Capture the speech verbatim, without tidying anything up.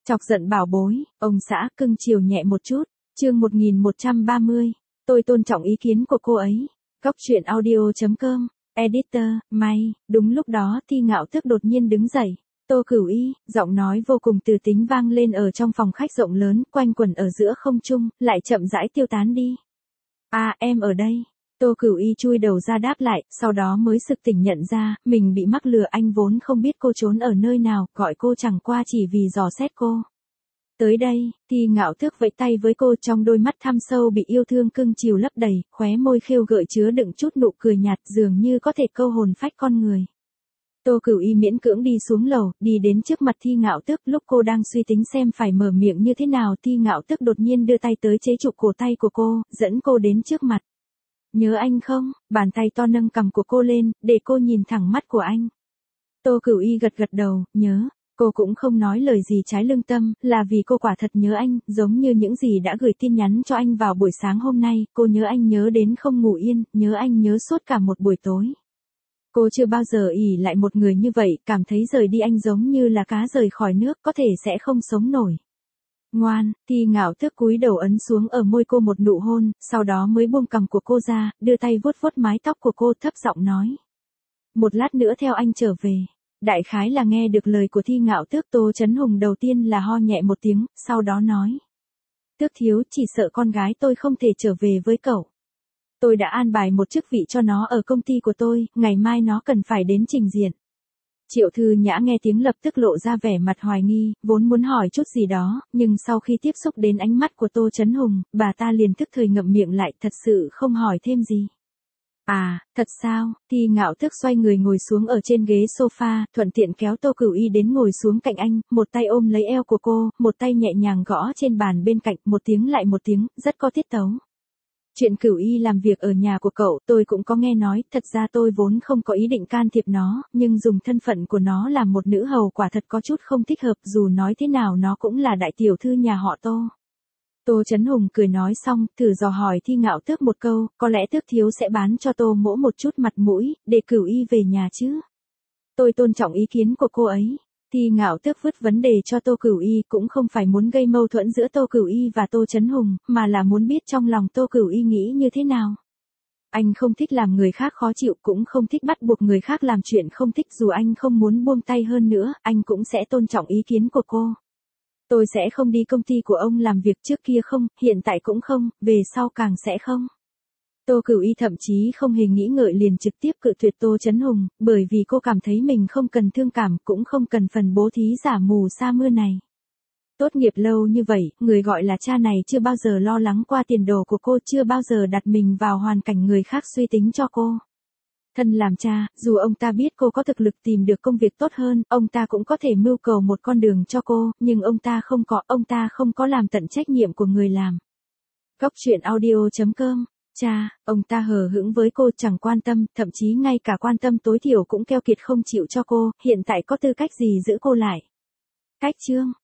Chọc giận bảo bối, ông xã cưng chiều nhẹ một chút, chương một nghìn một trăm ba mươi, tôi tôn trọng ý kiến của cô ấy. Góc truyện audio chấm com, editor, may, đúng lúc đó Thi Ngạo Tước đột nhiên đứng dậy. Tô Cửu Y, giọng nói vô cùng từ tính vang lên ở trong phòng khách rộng lớn, quanh quẩn ở giữa không trung, lại chậm rãi tiêu tán đi. À, em ở đây. Tô Cửu Y chui đầu ra đáp lại, sau đó mới sực tỉnh nhận ra, mình bị mắc lừa, anh vốn không biết cô trốn ở nơi nào, gọi cô chẳng qua chỉ vì dò xét cô. Tới đây, Thi Ngạo Tước vẫy tay với cô, trong đôi mắt thăm sâu bị yêu thương cưng chiều lấp đầy, khóe môi khêu gợi chứa đựng chút nụ cười nhạt dường như có thể câu hồn phách con người. Tô Cửu Y miễn cưỡng đi xuống lầu, đi đến trước mặt Thi Ngạo Tước, lúc cô đang suy tính xem phải mở miệng như thế nào, Thi Ngạo Tước đột nhiên đưa tay tới chế trụ cổ tay của cô, dẫn cô đến trước mặt. Nhớ anh không? Bàn tay to nâng cằm của cô lên, để cô nhìn thẳng mắt của anh. Tô Cửu Y gật gật đầu, nhớ. Cô cũng không nói lời gì trái lương tâm, là vì cô quả thật nhớ anh, giống như những gì đã gửi tin nhắn cho anh vào buổi sáng hôm nay, cô nhớ anh nhớ đến không ngủ yên, nhớ anh nhớ suốt cả một buổi tối. Cô chưa bao giờ ỷ lại một người như vậy, cảm thấy rời đi anh giống như là cá rời khỏi nước, có thể sẽ không sống nổi. Ngoan, Thi Ngạo Tước cúi đầu ấn xuống ở môi cô một nụ hôn, sau đó mới buông cằm của cô ra, đưa tay vuốt vuốt mái tóc của cô, thấp giọng nói. Một lát nữa theo anh trở về. Đại khái là nghe được lời của Thi Ngạo Tước, Tô Chấn Hùng đầu tiên là ho nhẹ một tiếng, sau đó nói. Tước thiếu, chỉ sợ con gái tôi không thể trở về với cậu. Tôi đã an bài một chức vị cho nó ở công ty của tôi, ngày mai nó cần phải đến trình diện. Triệu Thư Nhã nghe tiếng lập tức lộ ra vẻ mặt hoài nghi, vốn muốn hỏi chút gì đó, nhưng sau khi tiếp xúc đến ánh mắt của Tô Chấn Hùng, bà ta liền tức thời ngậm miệng lại, thật sự không hỏi thêm gì. À, thật sao? Thi Ngạo Tước xoay người ngồi xuống ở trên ghế sofa, thuận tiện kéo Tô Cửu Y đến ngồi xuống cạnh anh, một tay ôm lấy eo của cô, một tay nhẹ nhàng gõ trên bàn bên cạnh, một tiếng lại một tiếng, rất có tiết tấu. Chuyện Cửu Y làm việc ở nhà của cậu, tôi cũng có nghe nói, thật ra tôi vốn không có ý định can thiệp nó, nhưng dùng thân phận của nó làm một nữ hầu quả thật có chút không thích hợp, dù nói thế nào nó cũng là đại tiểu thư nhà họ Tô. Tô Chấn Hùng cười nói xong, thử dò hỏi Thi Ngạo Tước một câu, có lẽ Tước thiếu sẽ bán cho Tô mỗ một chút mặt mũi, để Cửu Y về nhà chứ. Tôi tôn trọng ý kiến của cô ấy. Thi Ngạo Tước vứt vấn đề cho Tô Cửu Y, cũng không phải muốn gây mâu thuẫn giữa Tô Cửu Y và Tô Chấn Hùng, mà là muốn biết trong lòng Tô Cửu Y nghĩ như thế nào. Anh không thích làm người khác khó chịu, cũng không thích bắt buộc người khác làm chuyện không thích, dù anh không muốn buông tay hơn nữa, anh cũng sẽ tôn trọng ý kiến của cô. Tôi sẽ không đi công ty của ông làm việc, trước kia không, hiện tại cũng không, về sau càng sẽ không. Tô Cửu Y thậm chí không hề nghĩ ngợi liền trực tiếp cự tuyệt Tô Chấn Hùng, bởi vì cô cảm thấy mình không cần thương cảm, cũng không cần phần bố thí giả mù sa mưa này. Tốt nghiệp lâu như vậy, người gọi là cha này chưa bao giờ lo lắng qua tiền đồ của cô, chưa bao giờ đặt mình vào hoàn cảnh người khác suy tính cho cô. Thân làm cha, dù ông ta biết cô có thực lực tìm được công việc tốt hơn, ông ta cũng có thể mưu cầu một con đường cho cô, nhưng ông ta không có, ông ta không có làm tận trách nhiệm của người làm. Góc truyện audio chấm com. Cha, ông ta hờ hững với cô, chẳng quan tâm, thậm chí ngay cả quan tâm tối thiểu cũng keo kiệt không chịu cho cô, hiện tại có tư cách gì giữ cô lại. Cách chương,